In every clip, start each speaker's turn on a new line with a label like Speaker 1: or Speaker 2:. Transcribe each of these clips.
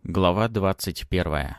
Speaker 1: Глава 21.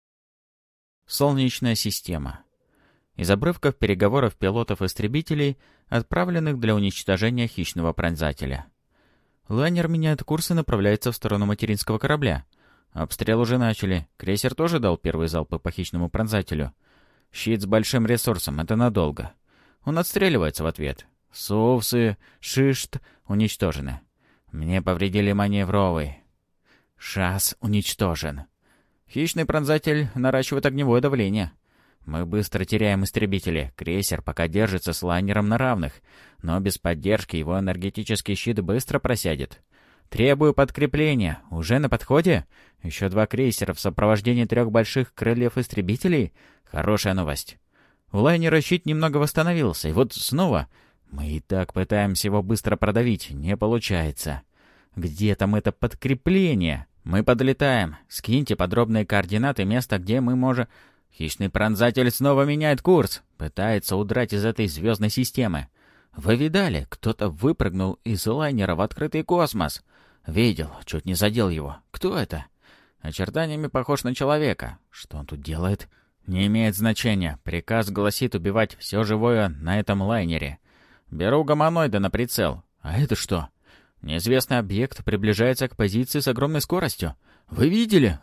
Speaker 1: Солнечная система. Из обрывков переговоров пилотов-истребителей, отправленных для уничтожения хищного пронзателя. Лайнер меняет курс и направляется в сторону материнского корабля. Обстрел уже начали. Крейсер тоже дал первые залпы по хищному пронзателю. Щит с большим ресурсом — это надолго. Он отстреливается в ответ. Сувсы, шишт уничтожены. Мне повредили маневровый. ШАС уничтожен. Хищный пронзатель наращивает огневое давление. Мы быстро теряем истребители. Крейсер пока держится с лайнером на равных, но без поддержки его энергетический щит быстро просядет. Требую подкрепления. Уже на подходе? Еще 2 крейсера в сопровождении 3 больших крыльев истребителей? Хорошая новость. У лайнера щит немного восстановился, и вот снова... Мы и так пытаемся его быстро продавить. Не получается. Где там это подкрепление? Мы подлетаем. Скиньте подробные координаты места, где мы можем... Хищный пронзатель снова меняет курс. Пытается удрать из этой звездной системы. Вы видали? Кто-то выпрыгнул из лайнера в открытый космос. Видел, чуть не задел его. Кто это? Очертаниями похож на человека. Что он тут делает? Не имеет значения. Приказ гласит убивать все живое на этом лайнере. Беру гуманоида на прицел. А это что? Неизвестный объект приближается к позиции с огромной скоростью. Вы видели?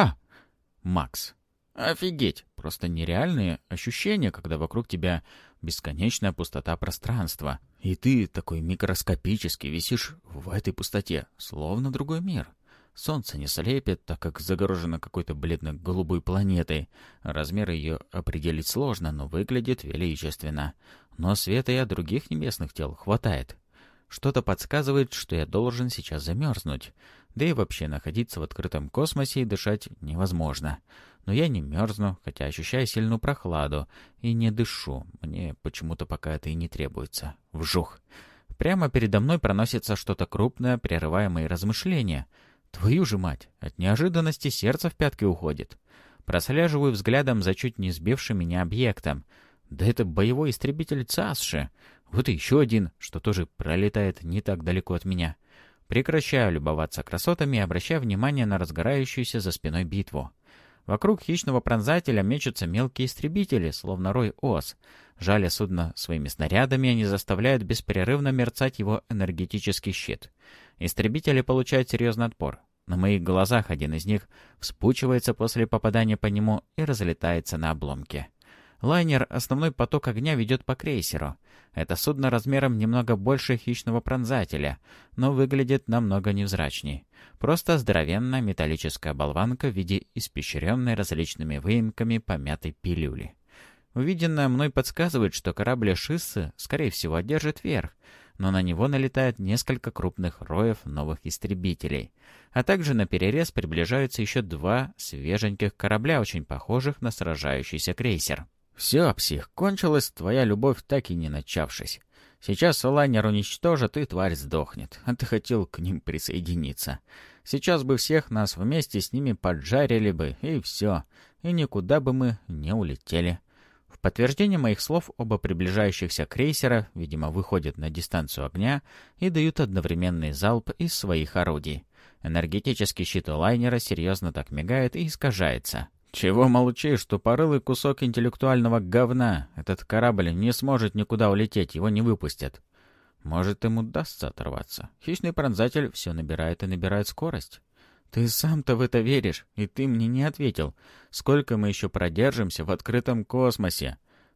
Speaker 1: Макс. Офигеть. Просто нереальные ощущения, когда вокруг тебя бесконечная пустота пространства. И ты такой микроскопический висишь в этой пустоте, словно другой мир. Солнце не слепит, так как загорожено какой-то бледно-голубой планетой. Размер ее определить сложно, но выглядит величественно. Но света и от других небесных тел хватает. Что-то подсказывает, что я должен сейчас замерзнуть. Да и вообще находиться в открытом космосе и дышать невозможно. Но я не мерзну, хотя ощущаю сильную прохладу. И не дышу. Мне почему-то пока это и не требуется. Вжух. Прямо передо мной проносится что-то крупное, прерывая мои размышления. Твою же мать! От неожиданности сердце в пятки уходит. Прослеживаю взглядом за чуть не сбившим меня объектом. Да это боевой истребитель ЦАСШи. Вот и еще один, что тоже пролетает не так далеко от меня. Прекращаю любоваться красотами и обращаю внимание на разгорающуюся за спиной битву. Вокруг хищного пронзателя мечутся мелкие истребители, словно рой ос. Жаля судно своими снарядами, они заставляют беспрерывно мерцать его энергетический щит. Истребители получают серьезный отпор. На моих глазах один из них вспучивается после попадания по нему и разлетается на обломки. Лайнер основной поток огня ведет по крейсеру. Это судно размером немного больше хищного пронзателя, но выглядит намного невзрачней. Просто здоровенная металлическая болванка в виде испещренной различными выемками помятой пилюли. Увиденное мной подсказывает, что корабль Шиссы, скорее всего, одержит верх, но на него налетает несколько крупных роев новых истребителей. А также наперерез приближаются еще 2 свеженьких корабля, очень похожих на сражающийся крейсер. «Все, псих, кончилась твоя любовь, так и не начавшись. Сейчас лайнер уничтожат, и тварь сдохнет, а ты хотел к ним присоединиться. Сейчас бы всех нас вместе с ними поджарили бы, и все, и никуда бы мы не улетели». В подтверждение моих слов оба приближающихся крейсера, видимо, выходят на дистанцию огня и дают одновременный залп из своих орудий. Энергетический щит у лайнера серьезно так мигает и искажается. «Чего молчишь, тупорылый кусок интеллектуального говна? Этот корабль не сможет никуда улететь, его не выпустят». Может, им удастся оторваться. Хищный пронзатель все набирает и набирает скорость. «Ты сам-то в это веришь, и ты мне не ответил. Сколько мы еще продержимся в открытом космосе?»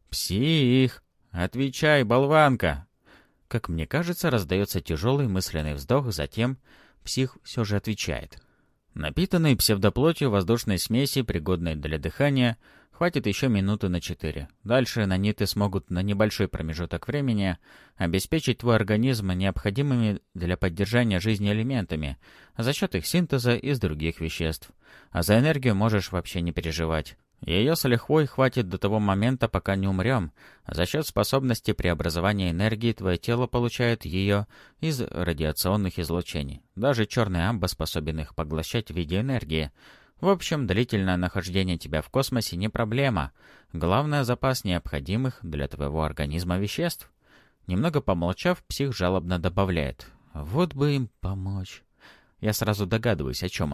Speaker 1: «Псих! Отвечай, болванка!» Как мне кажется, раздается тяжелый мысленный вздох, затем псих все же отвечает. Напитанной псевдоплотью воздушной смеси, пригодной для дыхания, хватит еще минуты на 4. Дальше наниты смогут на небольшой промежуток времени обеспечить твой организм необходимыми для поддержания жизни элементами за счет их синтеза из других веществ. А за энергию можешь вообще не переживать. Ее с лихвой хватит до того момента, пока не умрем. За счет способности преобразования энергии твое тело получает ее из радиационных излучений. Даже черный амба способен их поглощать в виде энергии. В общем, длительное нахождение тебя в космосе не проблема. Главное — запас необходимых для твоего организма веществ. Немного помолчав, псих жалобно добавляет. Вот бы им помочь. Я сразу догадываюсь, о чем он.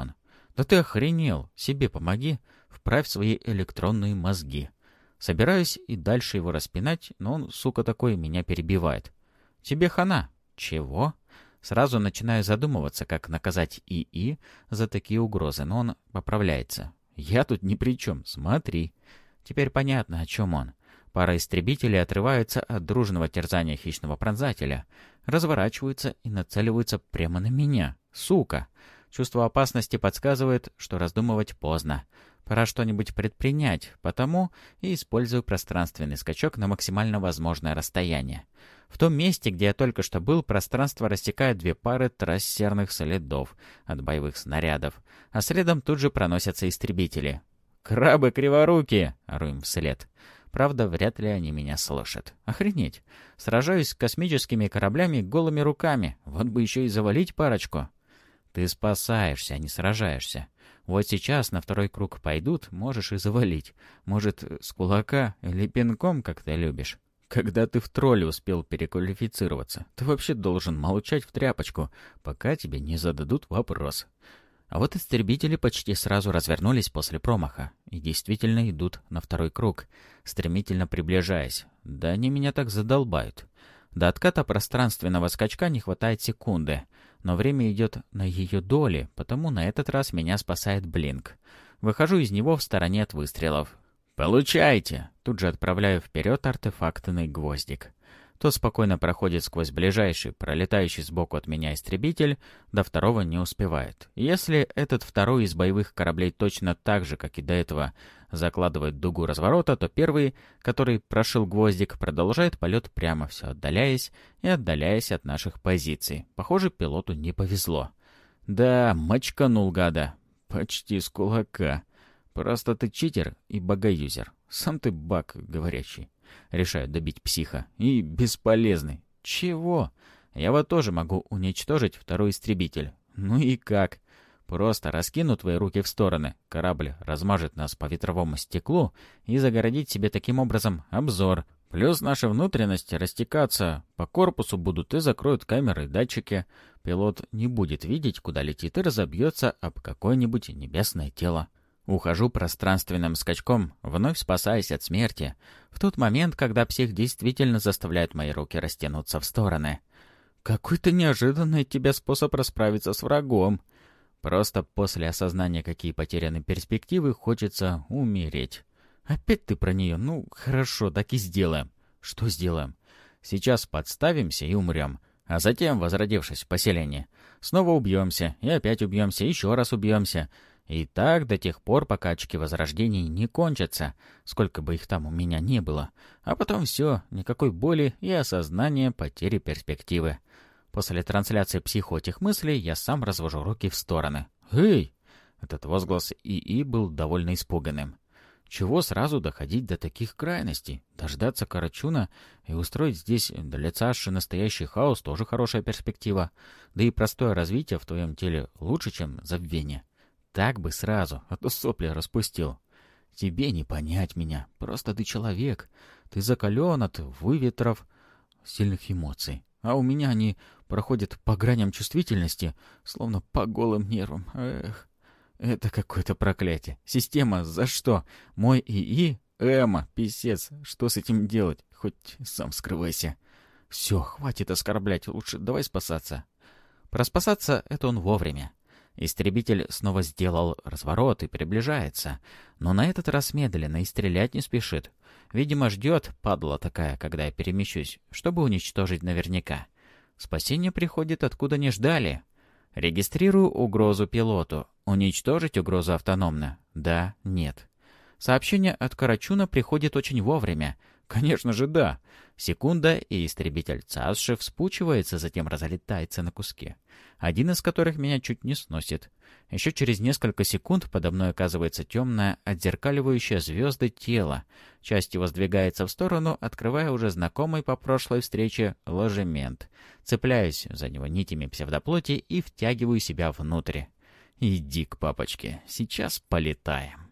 Speaker 1: Да ты охренел! Себе помоги, вправь свои электронные мозги. Собираюсь и дальше его распинать, но он, сука такой, меня перебивает. Тебе хана. Чего? Сразу начинаю задумываться, как наказать ИИ за такие угрозы, но он поправляется. Я тут ни при чем, смотри. Теперь понятно, о чем он. Пара истребителей отрываются от дружного терзания хищного пронзателя, разворачиваются и нацеливаются прямо на меня. Сука! Чувство опасности подсказывает, что раздумывать поздно. Пора что-нибудь предпринять, потому и использую пространственный скачок на максимально возможное расстояние. В том месте, где я только что был, пространство рассекает две пары трассерных следов от боевых снарядов, а следом тут же проносятся истребители. «Крабы криворукие!» — ору им вслед. Правда, вряд ли они меня слышат. Охренеть! Сражаюсь с космическими кораблями голыми руками. Вот бы еще и завалить парочку. Ты спасаешься, а не сражаешься. Вот сейчас на второй круг пойдут, можешь и завалить. Может, с кулака или пинком, как ты любишь. Когда ты в тролле успел переквалифицироваться, ты вообще должен молчать в тряпочку, пока тебе не зададут вопрос. А вот истребители почти сразу развернулись после промаха и действительно идут на второй круг, стремительно приближаясь. Да они меня так задолбают. До отката пространственного скачка не хватает секунды, но время идет на ее доли, потому на этот раз меня спасает блинк. Выхожу из него в стороне от выстрелов. «Получайте!» Тут же отправляю вперед артефактный гвоздик. Тот спокойно проходит сквозь ближайший, пролетающий сбоку от меня истребитель, до второго не успевает. Если этот второй из боевых кораблей точно так же, как и до этого, закладывает дугу разворота, то первый, который прошил гвоздик, продолжает полет прямо, все отдаляясь и отдаляясь от наших позиций. Похоже, пилоту не повезло. Да, мочканул гада. Почти с кулака. Просто ты читер и богоюзер. Сам ты баг говорящий. Решаю добить психа. И бесполезный. Чего? Я вот тоже могу уничтожить второй истребитель. Ну и как? Просто раскину твои руки в стороны. Корабль размажет нас по ветровому стеклу и загородить себе таким образом обзор. Плюс наши внутренности растекаться по корпусу будут и закроют камеры и датчики. Пилот не будет видеть, куда летит, и разобьется об какое-нибудь небесное тело. Ухожу пространственным скачком, вновь спасаясь от смерти, в тот момент, когда псих действительно заставляет мои руки растянуться в стороны. Какой-то неожиданный от тебя способ расправиться с врагом. Просто после осознания, какие потеряны перспективы, хочется умереть. Опять ты про нее? Ну, хорошо, так и сделаем. Что сделаем? Сейчас подставимся и умрем. А затем, возродившись в поселении, снова убьемся, и опять убьемся, еще раз убьемся. И так до тех пор, пока очки возрождений не кончатся, сколько бы их там у меня не было. А потом все, никакой боли и осознания потери перспективы. После трансляции психотих мыслей я сам развожу руки в стороны. «Эй!» Этот возглас ИИ был довольно испуганным. Чего сразу доходить до таких крайностей? Дождаться Карачуна и устроить здесь для лица Аши настоящий хаос тоже хорошая перспектива. Да и простое развитие в твоем теле лучше, чем забвение. Так бы сразу, а то сопли распустил. Тебе не понять меня, просто ты человек. Ты закален от выветров сильных эмоций. А у меня они проходят по граням чувствительности, словно по голым нервам. Эх, это какое-то проклятие. Система, за что? Мой ИИ? Эма, писец, что с этим делать? Хоть сам скрывайся. Все, хватит оскорблять, лучше давай спасаться. Проспасаться — это он вовремя. Истребитель снова сделал разворот и приближается, но на этот раз медленно и стрелять не спешит. Видимо, ждет, падла такая, когда я перемещусь, чтобы уничтожить наверняка. Спасение приходит, откуда не ждали. Регистрирую угрозу пилоту. Уничтожить угрозу автономно? Да, нет. Сообщение от Карачуна приходит очень вовремя. Конечно же, да. Секунда, и истребитель ЦАСШи вспучивается, затем разлетается на куски, один из которых меня чуть не сносит. Еще через несколько секунд подо мной оказывается темное, отзеркаливающее звезды тело. Часть его сдвигается в сторону, открывая уже знакомый по прошлой встрече ложемент. Цепляюсь за него нитями псевдоплоти и втягиваю себя внутрь. Иди к папочке, сейчас полетаем.